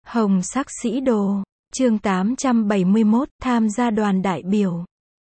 Hồng sắc sĩ đồ, chương 871, tham gia đoàn đại biểu.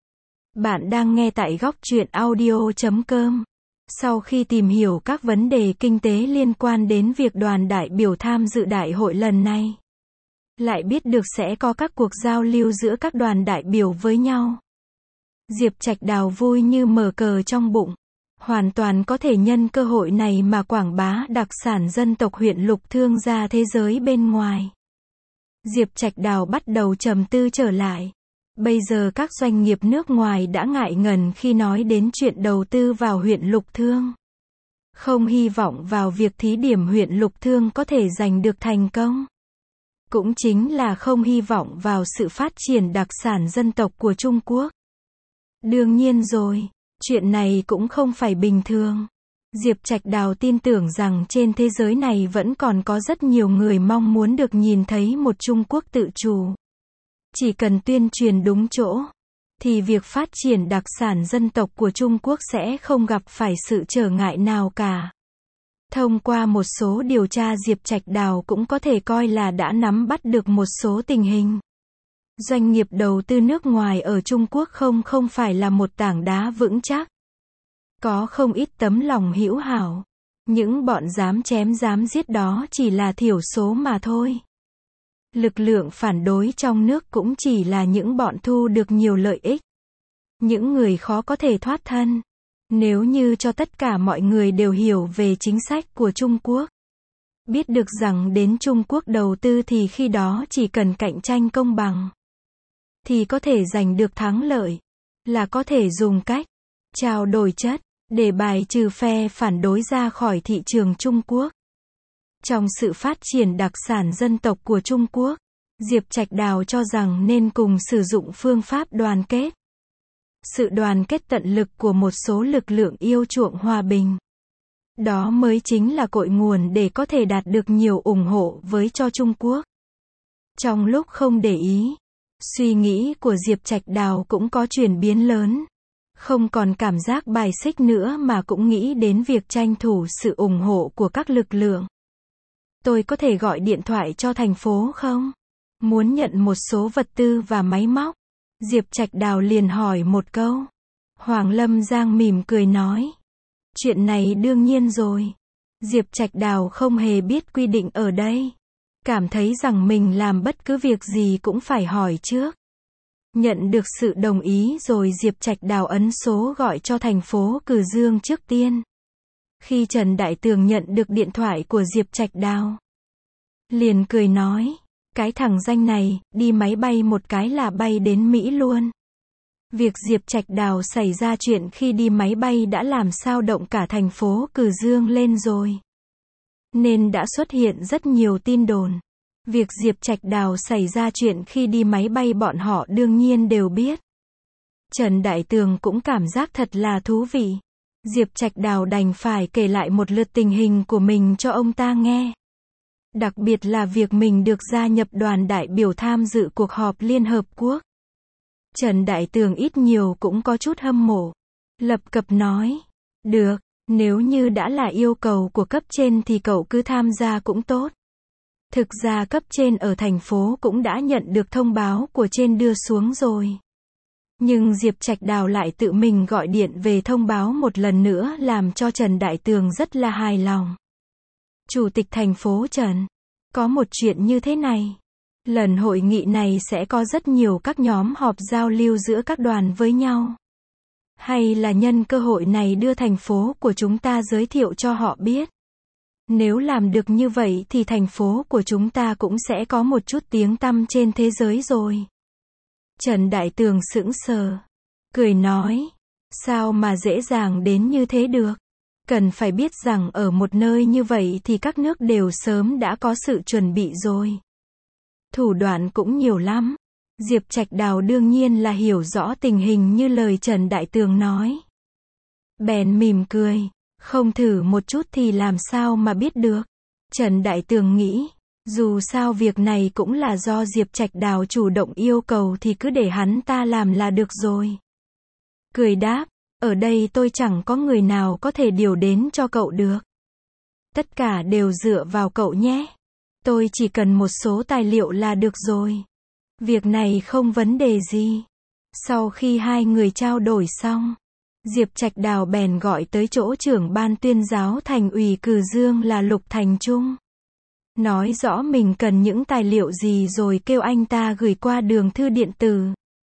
Bạn đang nghe tại góc truyện audio.com. Sau khi tìm hiểu các vấn đề kinh tế liên quan đến việc đoàn đại biểu tham dự đại hội lần này, lại biết được sẽ có các cuộc giao lưu giữa các đoàn đại biểu với nhau. Diệp Trạch Đào vui như mở cờ trong bụng. Hoàn toàn có thể nhân cơ hội này mà quảng bá đặc sản dân tộc huyện Lục Thương ra thế giới bên ngoài. Diệp Trạch Đào bắt đầu trầm tư trở lại. Bây giờ các doanh nghiệp nước ngoài đã ngại ngần khi nói đến chuyện đầu tư vào huyện Lục Thương. Không hy vọng vào việc thí điểm huyện Lục Thương có thể giành được thành công. Cũng chính là không hy vọng vào sự phát triển đặc sản dân tộc của Trung Quốc. Đương nhiên rồi, chuyện này cũng không phải bình thường. Diệp Trạch Đào tin tưởng rằng trên thế giới này vẫn còn có rất nhiều người mong muốn được nhìn thấy một Trung Quốc tự chủ. Chỉ cần tuyên truyền đúng chỗ, thì việc phát triển đặc sản dân tộc của Trung Quốc sẽ không gặp phải sự trở ngại nào cả. Thông qua một số điều tra, Diệp Trạch Đào cũng có thể coi là đã nắm bắt được một số tình hình. Doanh nghiệp đầu tư nước ngoài ở Trung Quốc không phải là một tảng đá vững chắc. Có không ít tấm lòng hữu hảo. Những bọn dám chém dám giết đó chỉ là thiểu số mà thôi. Lực lượng phản đối trong nước cũng chỉ là những bọn thu được nhiều lợi ích. Những người khó có thể thoát thân. Nếu như cho tất cả mọi người đều hiểu về chính sách của Trung Quốc, biết được rằng đến Trung Quốc đầu tư thì khi đó chỉ cần cạnh tranh công bằng, thì có thể giành được thắng lợi. Là có thể dùng cách trao đổi chất để bài trừ phe phản đối ra khỏi thị trường Trung Quốc. Trong sự phát triển đặc sản dân tộc của Trung Quốc, Diệp Trạch Đào cho rằng nên cùng sử dụng phương pháp đoàn kết. Sự đoàn kết tận lực của một số lực lượng yêu chuộng hòa bình. Đó mới chính là cội nguồn để có thể đạt được nhiều ủng hộ với cho Trung Quốc. Trong lúc không để ý, suy nghĩ của Diệp Trạch Đào cũng có chuyển biến lớn. Không còn cảm giác bài xích nữa mà cũng nghĩ đến việc tranh thủ sự ủng hộ của các lực lượng. Tôi có thể gọi điện thoại cho thành phố không? Muốn nhận một số vật tư và máy móc. Diệp Trạch Đào liền hỏi một câu. Hoàng Lâm Giang mỉm cười nói. Chuyện này đương nhiên rồi. Diệp Trạch Đào không hề biết quy định ở đây. Cảm thấy rằng mình làm bất cứ việc gì cũng phải hỏi trước. Nhận được sự đồng ý rồi Diệp Trạch Đào ấn số gọi cho thành phố Cử Dương trước tiên. Khi Trần Đại Tường nhận được điện thoại của Diệp Trạch Đào, liền cười nói, cái thằng danh này, đi máy bay một cái là bay đến Mỹ luôn. Việc Diệp Trạch Đào xảy ra chuyện khi đi máy bay đã làm sao động cả thành phố Cử Dương lên rồi. Nên đã xuất hiện rất nhiều tin đồn. Việc Diệp Trạch Đào xảy ra chuyện khi đi máy bay bọn họ đương nhiên đều biết. Trần Đại Tường cũng cảm giác thật là thú vị. Diệp Trạch Đào đành phải kể lại một lượt tình hình của mình cho ông ta nghe. Đặc biệt là việc mình được gia nhập đoàn đại biểu tham dự cuộc họp Liên Hợp Quốc. Trần Đại Tường ít nhiều cũng có chút hâm mộ. Lập cập nói, được, nếu như đã là yêu cầu của cấp trên thì cậu cứ tham gia cũng tốt. Thực ra cấp trên ở thành phố cũng đã nhận được thông báo của trên đưa xuống rồi. Nhưng Diệp Trạch Đào lại tự mình gọi điện về thông báo một lần nữa làm cho Trần Đại Tường rất là hài lòng. Chủ tịch thành phố Trần, có một chuyện như thế này. Lần hội nghị này sẽ có rất nhiều các nhóm họp giao lưu giữa các đoàn với nhau. Hay là nhân cơ hội này đưa thành phố của chúng ta giới thiệu cho họ biết. Nếu làm được như vậy thì thành phố của chúng ta cũng sẽ có một chút tiếng tăm trên thế giới rồi. Trần Đại Tường sững sờ, cười nói, sao mà dễ dàng đến như thế được? Cần phải biết rằng ở một nơi như vậy thì các nước đều sớm đã có sự chuẩn bị rồi. Thủ đoạn cũng nhiều lắm. Diệp Trạch Đào đương nhiên là hiểu rõ tình hình như lời Trần Đại Tường nói. Bèn mỉm cười, không thử một chút thì làm sao mà biết được. Trần Đại Tường nghĩ, dù sao việc này cũng là do Diệp Trạch Đào chủ động yêu cầu thì cứ để hắn ta làm là được rồi. Cười đáp, ở đây tôi chẳng có người nào có thể điều đến cho cậu được. Tất cả đều dựa vào cậu nhé. Tôi chỉ cần một số tài liệu là được rồi. Việc này không vấn đề gì. Sau khi hai người trao đổi xong, Diệp Trạch Đào bèn gọi tới chỗ trưởng ban tuyên giáo thành ủy Cừ Dương là Lục Thành Trung. Nói rõ mình cần những tài liệu gì rồi kêu anh ta gửi qua đường thư điện tử.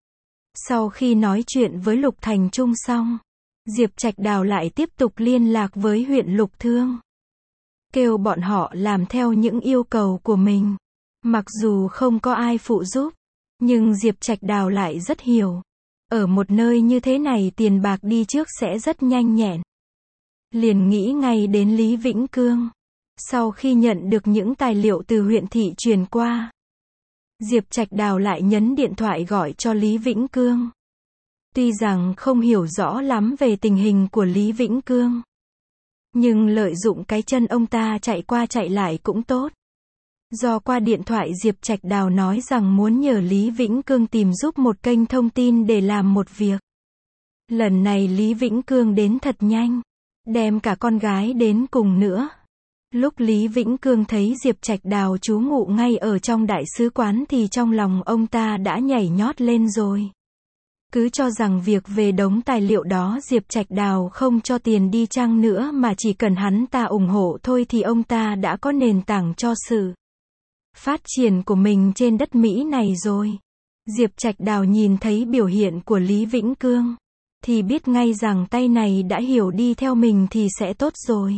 Sau khi nói chuyện với Lục Thành Trung xong, Diệp Trạch Đào lại tiếp tục liên lạc với huyện Lục Thương. Kêu bọn họ làm theo những yêu cầu của mình. Mặc dù không có ai phụ giúp, nhưng Diệp Trạch Đào lại rất hiểu. Ở một nơi như thế này tiền bạc đi trước sẽ rất nhanh nhẹn. Liền nghĩ ngay đến Lý Vĩnh Cương. Sau khi nhận được những tài liệu từ huyện thị truyền qua, Diệp Trạch Đào lại nhấn điện thoại gọi cho Lý Vĩnh Cương. Tuy rằng không hiểu rõ lắm về tình hình của Lý Vĩnh Cương, nhưng lợi dụng cái chân ông ta chạy qua chạy lại cũng tốt. Do qua điện thoại Diệp Trạch Đào nói rằng muốn nhờ Lý Vĩnh Cương tìm giúp một kênh thông tin để làm một việc. Lần này Lý Vĩnh Cương đến thật nhanh, đem cả con gái đến cùng nữa. Lúc Lý Vĩnh Cương thấy Diệp Trạch Đào trú ngụ ngay ở trong đại sứ quán thì trong lòng ông ta đã nhảy nhót lên rồi. Cứ cho rằng việc về đống tài liệu đó Diệp Trạch Đào không cho tiền đi chăng nữa mà chỉ cần hắn ta ủng hộ thôi thì ông ta đã có nền tảng cho sự phát triển của mình trên đất Mỹ này rồi. Diệp Trạch Đào nhìn thấy biểu hiện của Lý Vĩnh Cương, thì biết ngay rằng tay này đã hiểu đi theo mình thì sẽ tốt rồi.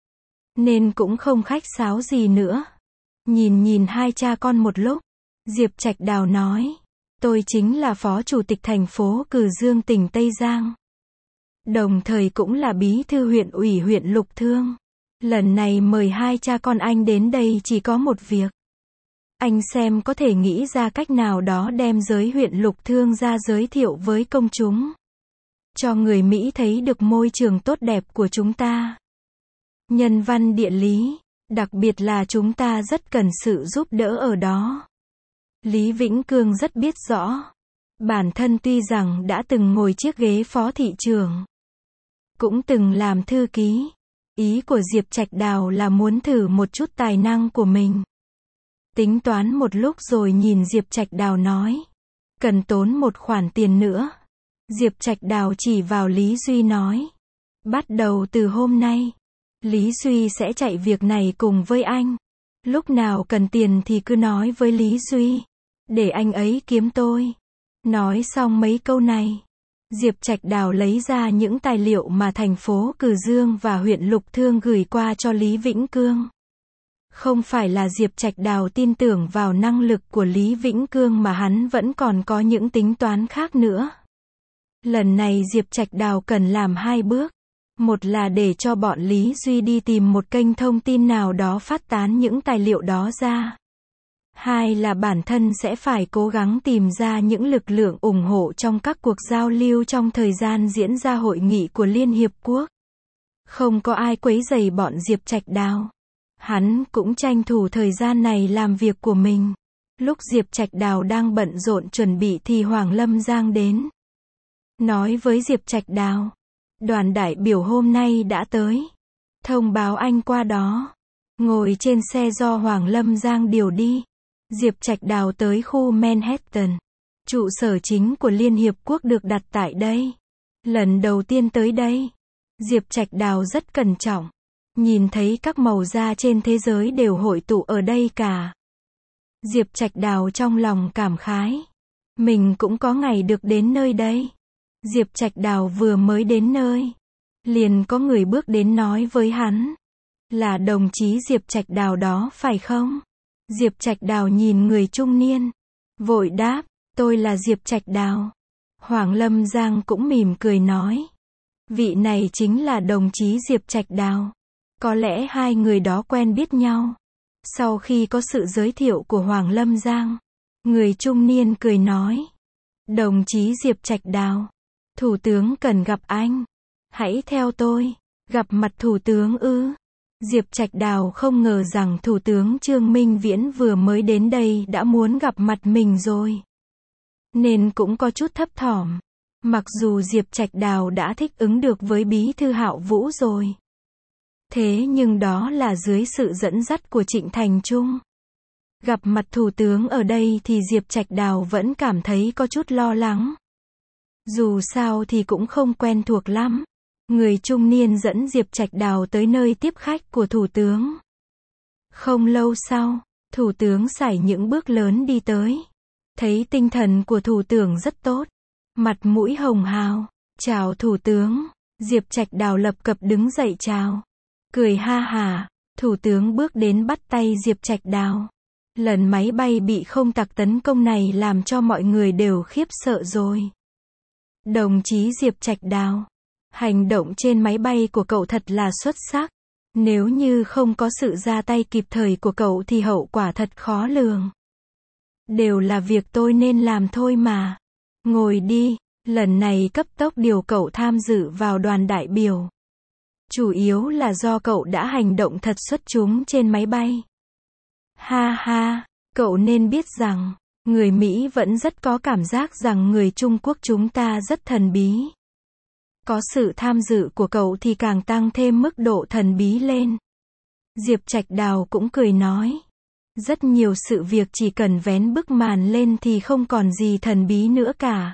Nên cũng không khách sáo gì nữa. Nhìn hai cha con một lúc, Diệp Trạch Đào nói, tôi chính là phó chủ tịch thành phố Cừ Dương tỉnh Tây Giang. Đồng thời cũng là bí thư huyện ủy huyện Lục Thương. Lần này mời hai cha con anh đến đây chỉ có một việc. Anh xem có thể nghĩ ra cách nào đó đem giới huyện Lục Thương ra giới thiệu với công chúng. Cho người Mỹ thấy được môi trường tốt đẹp của chúng ta. Nhân văn địa lý, đặc biệt là chúng ta rất cần sự giúp đỡ ở đó. Lý Vĩnh Cương rất biết rõ. Bản thân tuy rằng đã từng ngồi chiếc ghế phó thị trưởng, cũng từng làm thư ký. Ý của Diệp Trạch Đào là muốn thử một chút tài năng của mình. Tính toán một lúc rồi nhìn Diệp Trạch Đào nói, cần tốn một khoản tiền nữa. Diệp Trạch Đào chỉ vào Lý Duy nói, bắt đầu từ hôm nay, Lý Duy sẽ chạy việc này cùng với anh. Lúc nào cần tiền thì cứ nói với Lý Duy, để anh ấy kiếm tôi. Nói xong mấy câu này, Diệp Trạch Đào lấy ra những tài liệu mà thành phố Cừ Dương và huyện Lục Thương gửi qua cho Lý Vĩnh Cương. Không phải là Diệp Trạch Đào tin tưởng vào năng lực của Lý Vĩnh Cương mà hắn vẫn còn có những tính toán khác nữa. Lần này Diệp Trạch Đào cần làm hai bước. Một là để cho bọn Lý Duy đi tìm một kênh thông tin nào đó phát tán những tài liệu đó ra. Hai là bản thân sẽ phải cố gắng tìm ra những lực lượng ủng hộ trong các cuộc giao lưu trong thời gian diễn ra hội nghị của Liên Hiệp Quốc. Không có ai quấy rầy bọn Diệp Trạch Đào. Hắn cũng tranh thủ thời gian này làm việc của mình. Lúc Diệp Trạch Đào đang bận rộn chuẩn bị thì Hoàng Lâm Giang đến. Nói với Diệp Trạch Đào, đoàn đại biểu hôm nay đã tới. Thông báo anh qua đó. Ngồi trên xe do Hoàng Lâm Giang điều đi, Diệp Trạch Đào tới khu Manhattan. Trụ sở chính của Liên Hiệp Quốc được đặt tại đây. Lần đầu tiên tới đây, Diệp Trạch Đào rất cẩn trọng. Nhìn thấy các màu da trên thế giới đều hội tụ ở đây cả. Diệp Trạch Đào trong lòng cảm khái. Mình cũng có ngày được đến nơi đây. Diệp Trạch Đào vừa mới đến nơi, liền có người bước đến nói với hắn, là đồng chí Diệp Trạch Đào đó phải không? Diệp Trạch Đào nhìn người trung niên, vội đáp, tôi là Diệp Trạch Đào. Hoàng Lâm Giang cũng mỉm cười nói, vị này chính là đồng chí Diệp Trạch Đào. Có lẽ hai người đó quen biết nhau. Sau khi có sự giới thiệu của Hoàng Lâm Giang, người trung niên cười nói, đồng chí Diệp Trạch Đào, thủ tướng cần gặp anh. Hãy theo tôi. Gặp mặt thủ tướng ư? Diệp Trạch Đào không ngờ rằng thủ tướng Trương Minh Viễn vừa mới đến đây đã muốn gặp mặt mình rồi. Nên cũng có chút thấp thỏm. Mặc dù Diệp Trạch Đào đã thích ứng được với bí thư Hạo Vũ rồi. Thế nhưng đó là dưới sự dẫn dắt của Trịnh Thành Trung. Gặp mặt thủ tướng ở đây thì Diệp Trạch Đào vẫn cảm thấy có chút lo lắng. Dù sao thì cũng không quen thuộc lắm. Người trung niên dẫn Diệp Trạch Đào tới nơi tiếp khách của thủ tướng. Không lâu sau, thủ tướng sải những bước lớn đi tới. Thấy tinh thần của thủ tướng rất tốt. Mặt mũi hồng hào. Chào thủ tướng. Diệp Trạch Đào lập cập đứng dậy chào. Cười ha hả. Thủ tướng bước đến bắt tay Diệp Trạch Đào. Lần máy bay bị không tặc tấn công này làm cho mọi người đều khiếp sợ rồi. Đồng chí Diệp Trạch Đào. Hành động trên máy bay của cậu thật là xuất sắc. Nếu như không có sự ra tay kịp thời của cậu thì hậu quả thật khó lường. Đều là việc tôi nên làm thôi mà. Ngồi đi, lần này cấp tốc điều cậu tham dự vào đoàn đại biểu. Chủ yếu là do cậu đã hành động thật xuất chúng trên máy bay. Ha ha, cậu nên biết rằng, người Mỹ vẫn rất có cảm giác rằng người Trung Quốc chúng ta rất thần bí. Có sự tham dự của cậu thì càng tăng thêm mức độ thần bí lên. Diệp Trạch Đào cũng cười nói. Rất nhiều sự việc chỉ cần vén bức màn lên thì không còn gì thần bí nữa cả.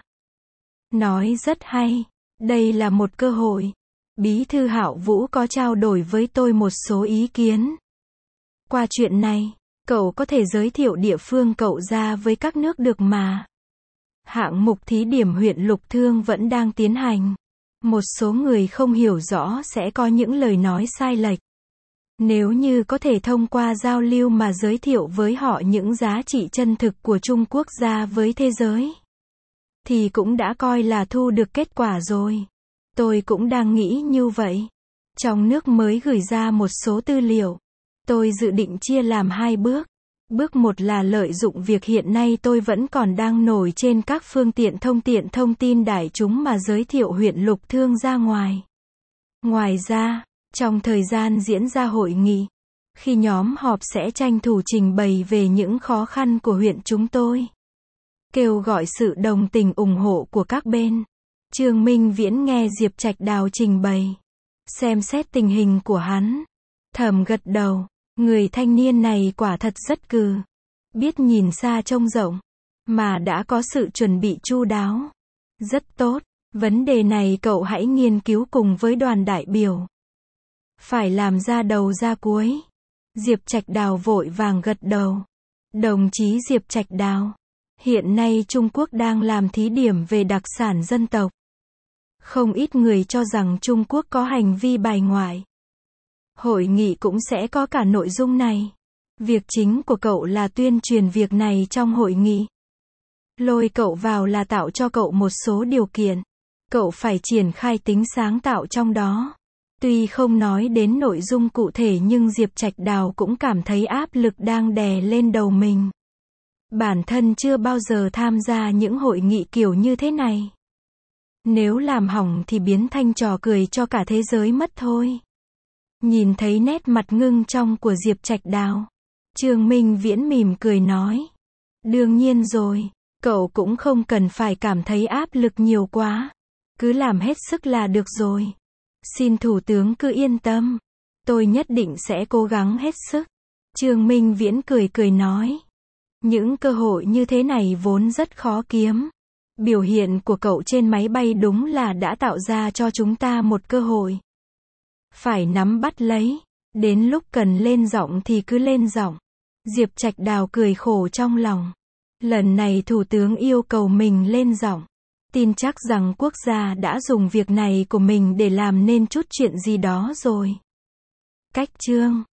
Nói rất hay. Đây là một cơ hội. Bí thư Hạo Vũ có trao đổi với tôi một số ý kiến. Qua chuyện này, cậu có thể giới thiệu địa phương cậu ra với các nước được mà. Hạng mục thí điểm huyện Lục Thương vẫn đang tiến hành. Một số người không hiểu rõ sẽ có những lời nói sai lệch. Nếu như có thể thông qua giao lưu mà giới thiệu với họ những giá trị chân thực của Trung Quốc ra với thế giới, thì cũng đã coi là thu được kết quả rồi. Tôi cũng đang nghĩ như vậy. Trong nước mới gửi ra một số tư liệu. Tôi dự định chia làm 2 bước. Bước 1 là lợi dụng việc hiện nay tôi vẫn còn đang nổi trên các phương tiện thông tin đại chúng mà giới thiệu huyện Lục Thương ra ngoài. Ngoài ra, trong thời gian diễn ra hội nghị, khi nhóm họp sẽ tranh thủ trình bày về những khó khăn của huyện chúng tôi. Kêu gọi sự đồng tình ủng hộ của các bên. Trương Minh Viễn nghe Diệp Trạch Đào trình bày. Xem xét tình hình của hắn. Thầm gật đầu. Người thanh niên này quả thật rất cừ. Biết nhìn xa trông rộng. Mà đã có sự chuẩn bị chu đáo. Rất tốt. Vấn đề này cậu hãy nghiên cứu cùng với đoàn đại biểu. Phải làm ra đầu ra cuối. Diệp Trạch Đào vội vàng gật đầu. Đồng chí Diệp Trạch Đào. Hiện nay Trung Quốc đang làm thí điểm về đặc sản dân tộc. Không ít người cho rằng Trung Quốc có hành vi bài ngoại. Hội nghị cũng sẽ có cả nội dung này. Việc chính của cậu là tuyên truyền việc này trong hội nghị. Lôi cậu vào là tạo cho cậu một số điều kiện. Cậu phải triển khai tính sáng tạo trong đó. Tuy không nói đến nội dung cụ thể nhưng Diệp Trạch Đào cũng cảm thấy áp lực đang đè lên đầu mình. Bản thân chưa bao giờ tham gia những hội nghị kiểu như thế này. Nếu làm hỏng thì biến thành trò cười cho cả thế giới mất thôi. Nhìn thấy nét mặt ngưng trong của Diệp Trạch Đào, Trương Minh Viễn mỉm cười nói. Đương nhiên rồi, cậu cũng không cần phải cảm thấy áp lực nhiều quá. Cứ làm hết sức là được rồi. Xin Thủ tướng cứ yên tâm. Tôi nhất định sẽ cố gắng hết sức. Trương Minh Viễn cười nói. Những cơ hội như thế này vốn rất khó kiếm. Biểu hiện của cậu trên máy bay đúng là đã tạo ra cho chúng ta một cơ hội. Phải nắm bắt lấy. Đến lúc cần lên giọng thì cứ lên giọng. Diệp Trạch Đào cười khổ trong lòng. Lần này Thủ tướng yêu cầu mình lên giọng. Tin chắc rằng quốc gia đã dùng việc này của mình để làm nên chút chuyện gì đó rồi. Cách chương